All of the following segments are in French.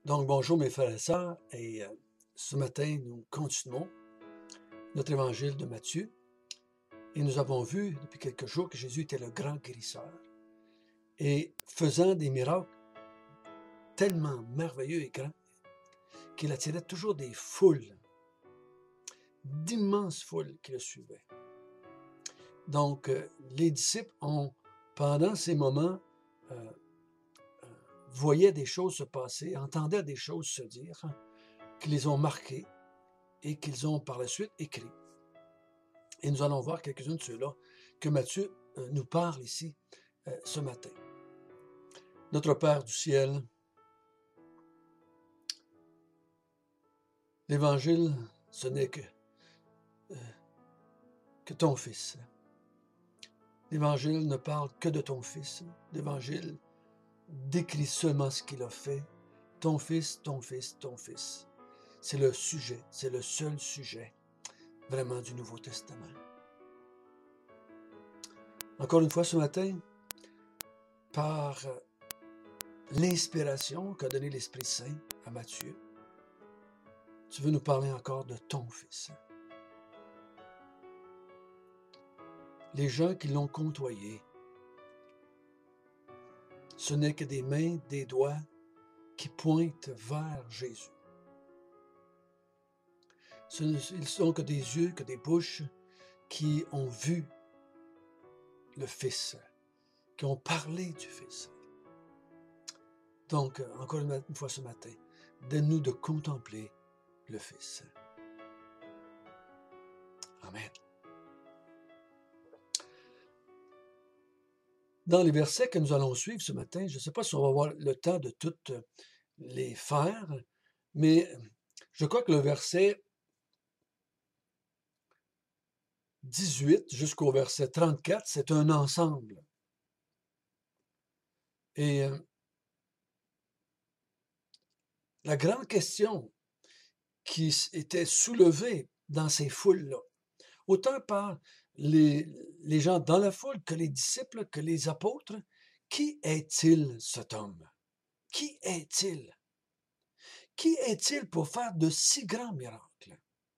Donc, bonjour mes frères et sœurs, et ce matin, nous continuons notre évangile de Matthieu, et nous avons vu depuis quelques jours que Jésus était le grand guérisseur, et faisant des miracles tellement merveilleux et grands, qu'il attirait toujours des foules, d'immenses foules qui le suivaient. Donc, les disciples ont, pendant ces moments, voyaient des choses se passer, entendaient des choses se dire, qui les ont marqués et qu'ils ont par la suite écrit. Et nous allons voir quelques-uns de ceux-là que Matthieu nous parle ici ce matin. Notre Père du ciel, l'Évangile, ce n'est que ton Fils. L'Évangile ne parle que de ton Fils. L'Évangile décrit seulement ce qu'il a fait. Ton Fils, ton Fils, ton Fils. C'est le sujet, c'est le seul sujet vraiment du Nouveau Testament. Encore une fois ce matin, par l'inspiration qu'a donnée l'Esprit Saint à Matthieu, tu veux nous parler encore de ton Fils. Les gens qui l'ont côtoyé, ce n'est que des mains, des doigts qui pointent vers Jésus. Ils ne sont que des yeux, que des bouches qui ont vu le Fils, qui ont parlé du Fils. Donc, encore une fois ce matin, donne-nous de contempler le Fils. Amen. Dans les versets que nous allons suivre ce matin, je ne sais pas si on va avoir le temps de toutes les faire, mais je crois que le verset 18 jusqu'au verset 34, c'est un ensemble. Et la grande question qui était soulevée dans ces foules-là, autant par les gens dans la foule que les disciples, que les apôtres, qui est-il cet homme? Qui est-il? Qui est-il pour faire de si grands miracles?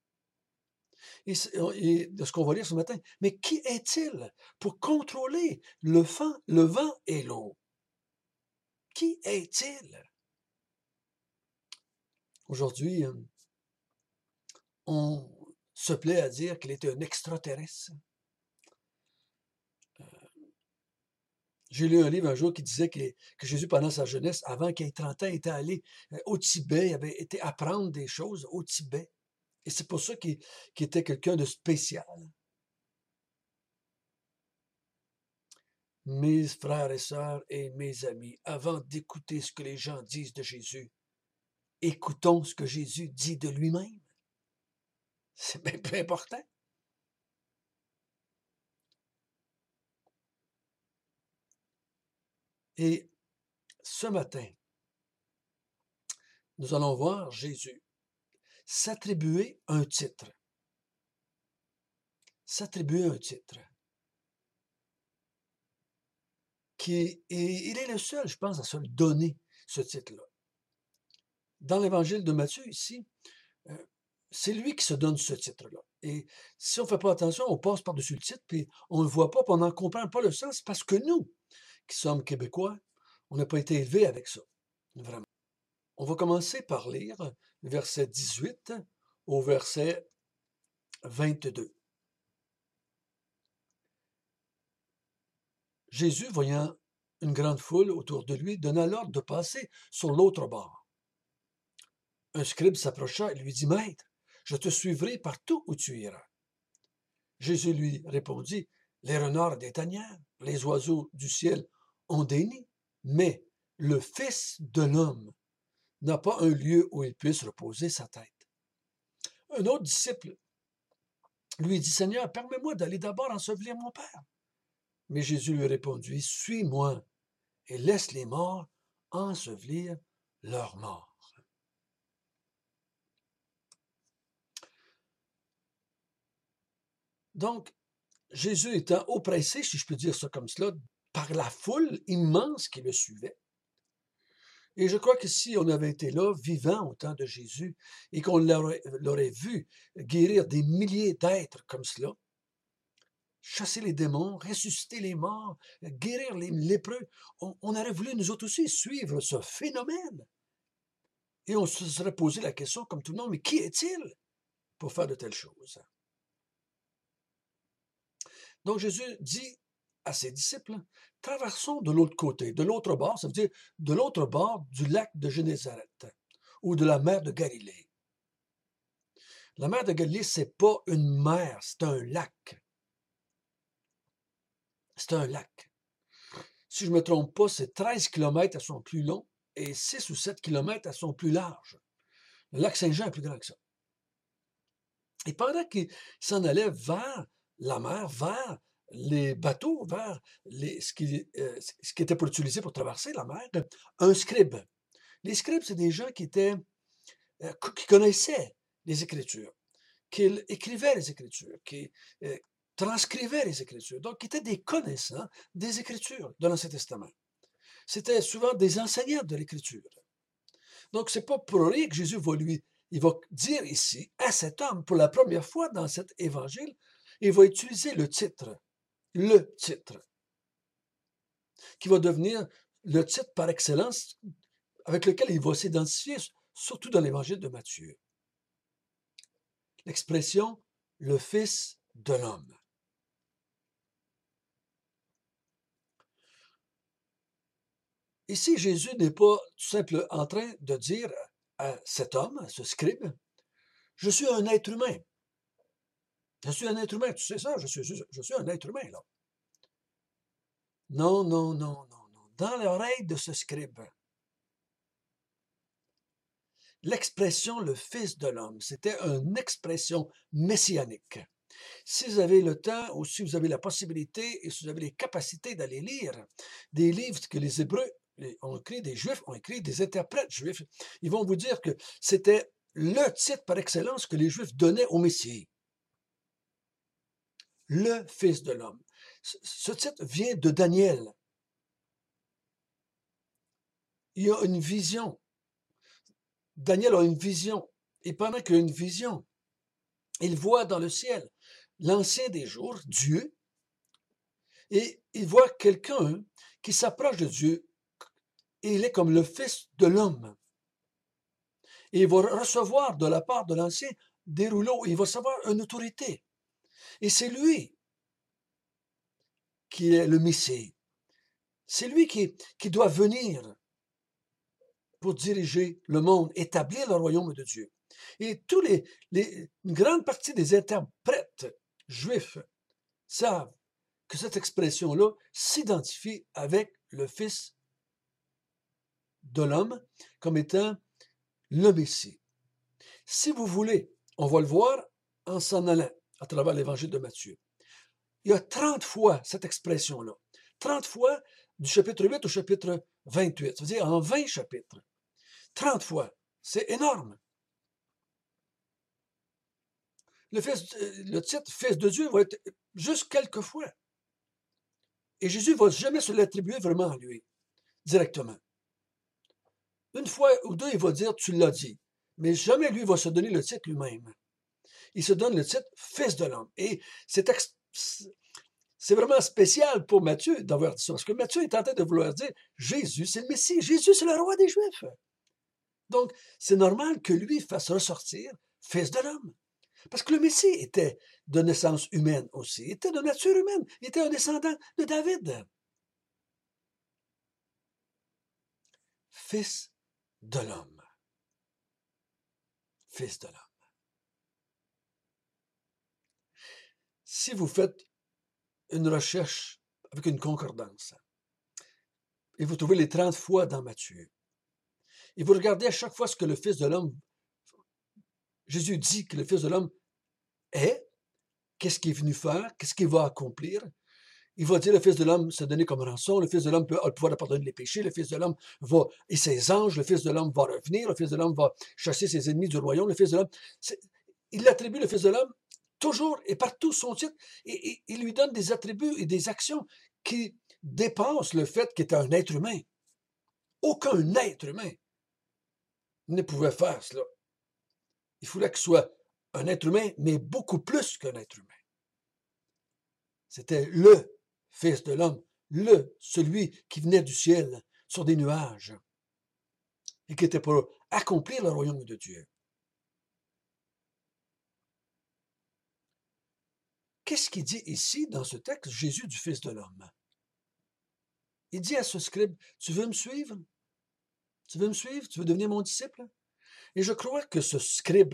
Et de ce qu'on va lire ce matin, mais qui est-il pour contrôler le vent et l'eau? Qui est-il? Aujourd'hui, on se plaît à dire qu'il était un extraterrestre. J'ai lu un livre un jour qui disait que Jésus, pendant sa jeunesse, avant qu'il ait 30 ans, était allé au Tibet, il avait été apprendre des choses au Tibet. Et c'est pour ça qu'il était quelqu'un de spécial. Mes frères et sœurs et mes amis, avant d'écouter ce que les gens disent de Jésus, écoutons ce que Jésus dit de lui-même. C'est bien plus important. Et ce matin, nous allons voir Jésus s'attribuer un titre. S'attribuer un titre. Et il est le seul, je pense, à se le donner, ce titre-là. Dans l'évangile de Matthieu, ici, c'est lui qui se donne ce titre-là. Et si on ne fait pas attention, on passe par-dessus le titre, puis on ne le voit pas, puis on n'en comprend pas le sens, parce que nous, qui sommes Québécois, on n'a pas été élevés avec ça, vraiment. On va commencer par lire le verset 18 au verset 22. Jésus, voyant une grande foule autour de lui, donna l'ordre de passer sur l'autre bord. Un scribe s'approcha et lui dit, « Maître, je te suivrai partout où tu iras. » Jésus lui répondit, « Les renards ont des tanières, les oiseaux du ciel ont des nids, mais le Fils de l'homme n'a pas un lieu où il puisse reposer sa tête. » Un autre disciple lui dit, « Seigneur, permets-moi d'aller d'abord ensevelir mon Père. » Mais Jésus lui répondit, « Suis-moi et laisse les morts ensevelir leurs morts. » Donc, Jésus étant oppressé, si je peux dire ça comme cela, par la foule immense qui le suivait, Et je crois que si on avait été là, vivant au temps de Jésus, et qu'on l'aurait vu guérir des milliers d'êtres comme cela, chasser les démons, ressusciter les morts, guérir les lépreux, on aurait voulu nous autres aussi suivre ce phénomène. Et on se serait posé la question comme tout le monde, mais qui est-il pour faire de telles choses? Donc Jésus dit à ses disciples, traversons de l'autre côté, de l'autre bord, ça veut dire de l'autre bord du lac de Génézareth ou de la mer de Galilée. La mer de Galilée, c'est pas une mer, c'est un lac. C'est un lac. Si je ne me trompe pas, c'est 13 km à son plus long et 6 ou 7 km à son plus large. Le lac Saint-Jean est plus grand que ça. Et pendant qu'il s'en allait vers la mer, vers les bateaux, vers ce qui était pour utiliser pour traverser la mer, un scribe. Les scribes, c'est des gens qui connaissaient les Écritures, qui écrivaient les Écritures, qui transcrivaient les Écritures, donc qui étaient des connaissants des Écritures de l'Ancien Testament. C'était souvent des enseignants de l'Écriture. Donc, c'est pas pour rien que Jésus il va dire ici, à cet homme, pour la première fois dans cet évangile, il va utiliser le titre, qui va devenir le titre par excellence avec lequel il va s'identifier, surtout dans l'évangile de Matthieu. L'expression « le Fils de l'homme ». Ici, Jésus n'est pas tout simplement en train de dire à cet homme, à ce scribe, « Je suis un être humain. Je suis un être humain, tu sais ça, je suis un être humain, là. » Non, non, non, non, non. Dans l'oreille de ce scribe, l'expression « le Fils de l'homme », c'était une expression messianique. Si vous avez le temps ou si vous avez la possibilité et si vous avez les capacités d'aller lire des livres que les Hébreux ont écrit, des Juifs ont écrit, des interprètes juifs, ils vont vous dire que c'était le titre par excellence que les Juifs donnaient au Messie. Le Fils de l'homme. Ce titre vient de Daniel. Il y a une vision. Daniel a une vision. Et pendant qu'il a une vision, il voit dans le ciel l'Ancien des jours, Dieu, et il voit quelqu'un qui s'approche de Dieu, et il est comme le Fils de l'homme. Et il va recevoir de la part de l'Ancien des rouleaux, il va recevoir une autorité. Et c'est lui qui est le Messie. C'est lui qui doit venir pour diriger le monde, établir le royaume de Dieu. Et une grande partie des interprètes juifs savent que cette expression-là s'identifie avec le Fils de l'homme comme étant le Messie. Si vous voulez, on va le voir en s'en allant à travers l'évangile de Matthieu. Il y a 30 fois cette expression-là. 30 fois du chapitre 8 au chapitre 28. Ça veut dire en 20 chapitres. 30 fois. C'est énorme. Le titre Fils de Dieu va être juste quelques fois. Et Jésus ne va jamais se l'attribuer vraiment à lui, directement. Une fois ou deux, il va dire, tu l'as dit. Mais jamais lui va se donner le titre lui-même. Il se donne le titre Fils de l'homme. Et c'est vraiment spécial pour Matthieu d'avoir dit ça. Parce que Matthieu est en train de vouloir dire, Jésus, c'est le Messie. Jésus, c'est le roi des Juifs. Donc, c'est normal que lui fasse ressortir Fils de l'homme. Parce que le Messie était de naissance humaine aussi. Il était de nature humaine. Il était un descendant de David. Fils de l'homme. Fils de l'homme. Si vous faites une recherche avec une concordance et vous trouvez les 30 fois dans Matthieu, et vous regardez à chaque fois ce que le Fils de l'homme, Jésus dit que le Fils de l'homme est, qu'est-ce qu'il est venu faire, qu'est-ce qu'il va accomplir. Il va dire le Fils de l'homme se donner comme rançon, le Fils de l'homme a le pouvoir de pardonner les péchés, le Fils de l'homme et ses anges, le Fils de l'homme va revenir, le Fils de l'homme va chasser ses ennemis du royaume, le Fils de l'homme, il attribue le Fils de l'homme toujours et partout son titre, et il lui donne des attributs et des actions qui dépassent le fait qu'il est un être humain. Aucun être humain ne pouvait faire cela. Il fallait qu'il soit un être humain, mais beaucoup plus qu'un être humain. C'était le Fils de l'homme, celui qui venait du ciel sur des nuages et qui était pour accomplir le royaume de Dieu. Qu'est-ce qu'il dit ici dans ce texte, Jésus du Fils de l'homme? Il dit à ce scribe, tu veux me suivre? Tu veux me suivre? Tu veux devenir mon disciple? Et je crois que ce scribe,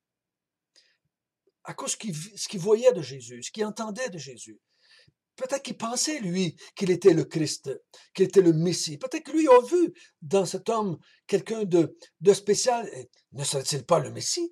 à cause de ce qu'il voyait de Jésus, ce qu'il entendait de Jésus, peut-être qu'il pensait, lui, qu'il était le Christ, qu'il était le Messie. Peut-être que lui a vu dans cet homme quelqu'un de spécial. Ne serait-il pas le Messie?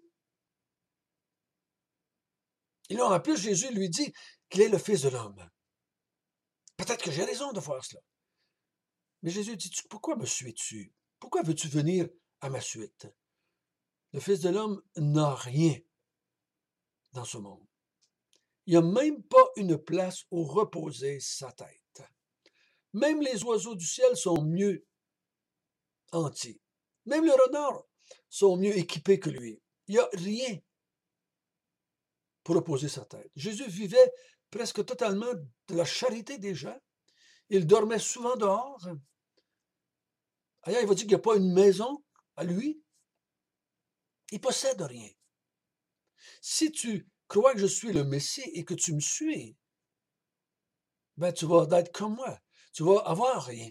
Et là, en plus, Jésus lui dit qu'il est le Fils de l'homme. Peut-être que j'ai raison de voir cela. Mais Jésus dit, pourquoi me suis-tu? Pourquoi veux-tu venir à ma suite? Le Fils de l'homme n'a rien dans ce monde. Il n'y a même pas une place où reposer sa tête. Même les oiseaux du ciel sont mieux entiers. Même les renards sont mieux équipés que lui. Il n'y a rien pour reposer sa tête. Jésus vivait presque totalement de la charité des gens. Il dormait souvent dehors. Ailleurs, il va dire qu'il n'y a pas une maison à lui. Il possède rien. Si tu crois que je suis le Messie et que tu me suis, ben tu vas être comme moi. Tu vas avoir rien.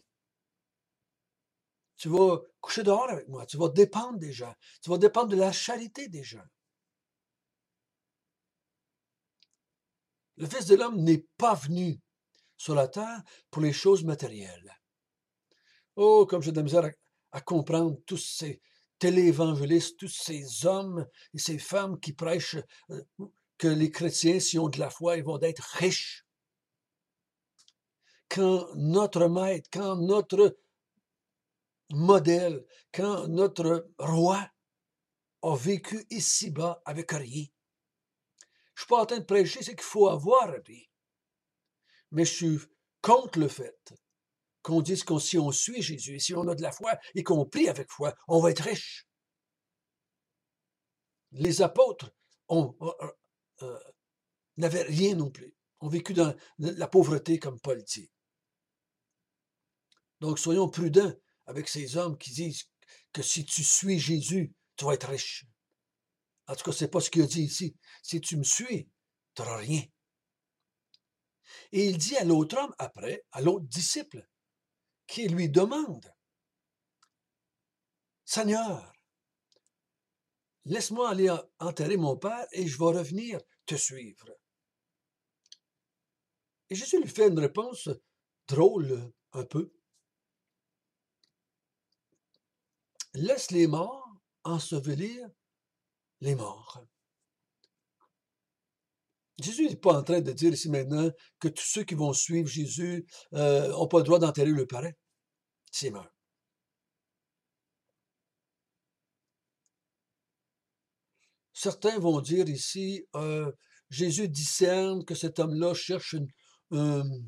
Tu vas coucher dehors avec moi. Tu vas dépendre des gens. Tu vas dépendre de la charité des gens. Le Fils de l'homme n'est pas venu sur la terre pour les choses matérielles. Oh, comme j'ai de la misère à comprendre tous ces téléévangélistes, tous ces hommes et ces femmes qui prêchent que les chrétiens, s'ils ont de la foi, ils vont être riches. Quand notre maître, quand notre modèle, quand notre roi a vécu ici-bas avec rien. Je suis pas en train de prêcher, c'est qu'il faut avoir rien. Mais je suis contre le fait qu'on dise que si on suit Jésus, si on a de la foi et qu'on prie avec foi, on va être riche. Les apôtres n'avaient rien non plus. Ont vécu dans la pauvreté, comme Paul dit. Donc, soyons prudents avec ces hommes qui disent que si tu suis Jésus, tu vas être riche. En tout cas, c'est pas ce qu'il a dit ici. Si tu me suis, tu n'auras rien. Et il dit à l'autre homme après, à l'autre disciple, qui lui demande, Seigneur, laisse-moi aller enterrer mon père et je vais revenir te suivre. Et Jésus lui fait une réponse drôle un peu. Laisse les morts ensevelir les morts. Jésus n'est pas en train de dire ici maintenant que tous ceux qui vont suivre Jésus n'ont pas le droit d'enterrer le parent s'il meurt. Certains vont dire ici, Jésus discerne que cet homme-là cherche une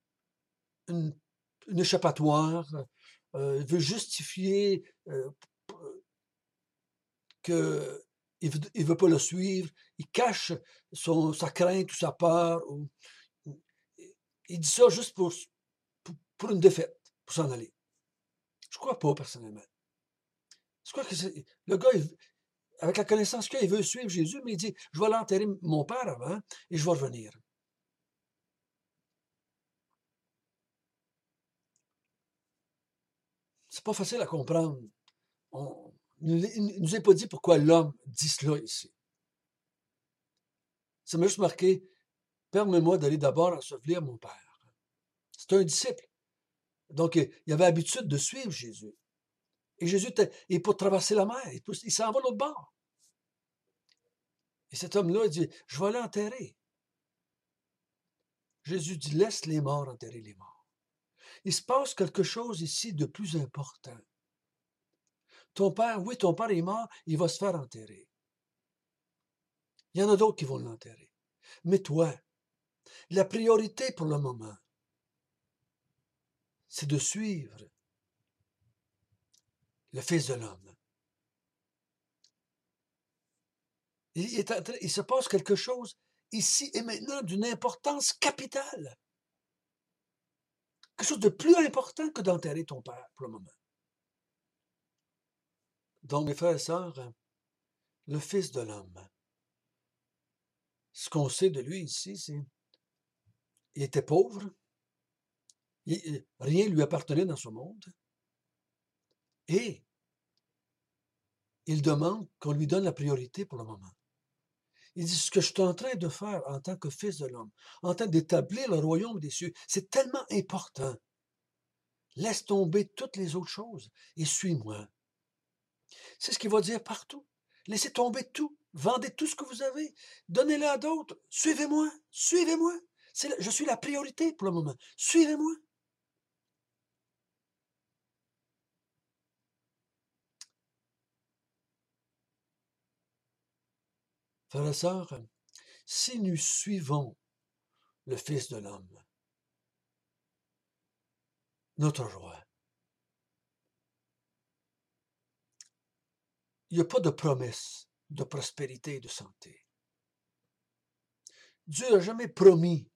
échappatoire, il veut justifier qu'il ne veut pas le suivre, il cache sa crainte ou sa peur. Il dit ça juste pour une défaite, pour s'en aller. Je ne crois pas, personnellement. Je crois que le gars, avec la connaissance qu'il a, il veut suivre Jésus, mais il dit, je vais aller enterrer mon père avant et je vais revenir. C'est pas facile à comprendre. Il ne nous est pas dit pourquoi l'homme dit cela ici. Ça m'a juste marqué, permets-moi d'aller d'abord ensevelir mon père. C'est un disciple. Donc, il avait l'habitude de suivre Jésus. Et Jésus, et pour traverser la mer, il s'en va l'autre bord. Et cet homme-là, il dit, je vais aller enterrer. Jésus dit, laisse les morts enterrer les morts. Il se passe quelque chose ici de plus important. Ton père est mort, il va se faire enterrer. Il y en a d'autres qui vont l'enterrer. Mais toi, la priorité pour le moment, c'est de suivre le Fils de l'homme. Il se passe quelque chose ici et maintenant d'une importance capitale. Quelque chose de plus important que d'enterrer ton père pour le moment. Donc, mes frères et sœurs, le Fils de l'homme, ce qu'on sait de lui ici, c'est qu'il était pauvre, rien ne lui appartenait dans ce monde, et il demande qu'on lui donne la priorité pour le moment. Il dit, ce que je suis en train de faire en tant que Fils de l'homme, en train d'établir le royaume des cieux, c'est tellement important. Laisse tomber toutes les autres choses et suis-moi. C'est ce qu'il va dire partout. Laissez tomber tout. Vendez tout ce que vous avez. Donnez-le à d'autres. Suivez-moi. Suivez-moi. Je suis la priorité pour le moment. Suivez-moi. Frères et sœurs, si nous suivons le Fils de l'homme, notre roi, il n'y a pas de promesse de prospérité et de santé. Dieu n'a jamais promis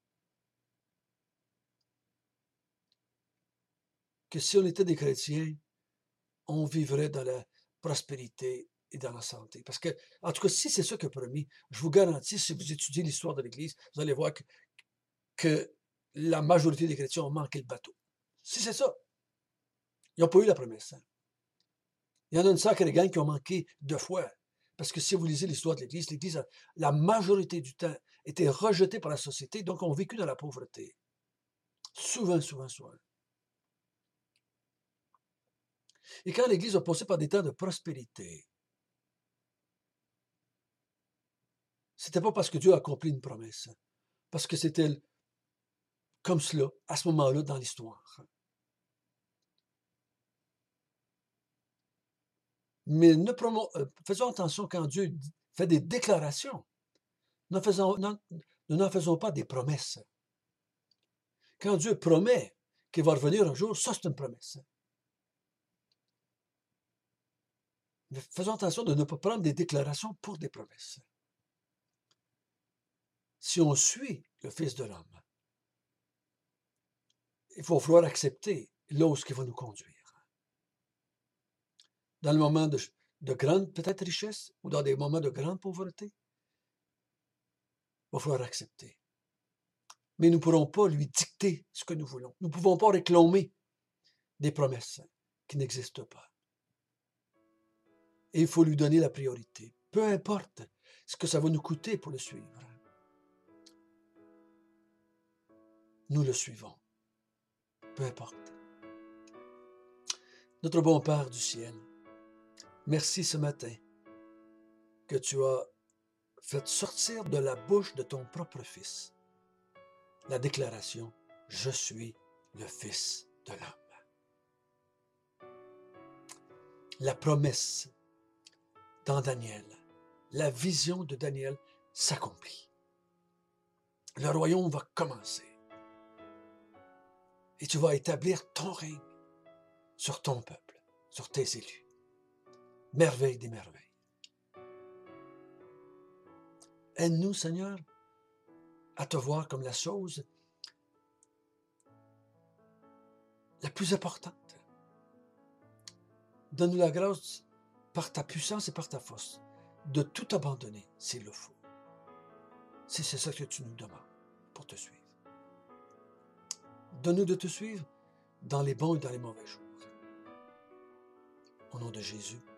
que si on était des chrétiens, on vivrait dans la prospérité et dans la santé. Parce que, en tout cas, si c'est ça qu'il a promis, je vous garantis, si vous étudiez l'histoire de l'Église, vous allez voir que la majorité des chrétiens ont manqué le bateau. Si c'est ça, ils n'ont pas eu la promesse. Hein. Il y en a une sacrée gang qui ont manqué 2 fois. Parce que si vous lisez l'histoire de l'Église, la majorité du temps, était rejetée par la société, donc ont vécu dans la pauvreté. Souvent, souvent, souvent. Et quand l'Église a passé par des temps de prospérité, c'était pas parce que Dieu a accompli une promesse, parce que c'était comme cela, à ce moment-là, dans l'histoire. Mais faisons attention quand Dieu fait des déclarations. Nous n'en faisons pas des promesses. Quand Dieu promet qu'il va revenir un jour, ça c'est une promesse. Mais faisons attention de ne pas prendre des déclarations pour des promesses. Si on suit le Fils de l'homme, il va falloir accepter l'ose qui va nous conduire. Dans le moment de grande peut-être richesse ou dans des moments de grande pauvreté, il va falloir accepter. Mais nous ne pourrons pas lui dicter ce que nous voulons. Nous ne pouvons pas réclamer des promesses qui n'existent pas. Et il faut lui donner la priorité. Peu importe ce que ça va nous coûter pour le suivre. Nous le suivons. Peu importe. Notre bon Père du ciel, merci ce matin que tu as fait sortir de la bouche de ton propre Fils la déclaration « Je suis le Fils de l'homme ». La promesse dans Daniel, la vision de Daniel s'accomplit. Le royaume va commencer. Et tu vas établir ton règne sur ton peuple, sur tes élus. Merveille des merveilles. Aide-nous, Seigneur, à te voir comme la chose la plus importante. Donne-nous la grâce, par ta puissance et par ta force, de tout abandonner s'il le faut. Si c'est ça que tu nous demandes pour te suivre. Donne-nous de te suivre dans les bons et dans les mauvais jours. Au nom de Jésus.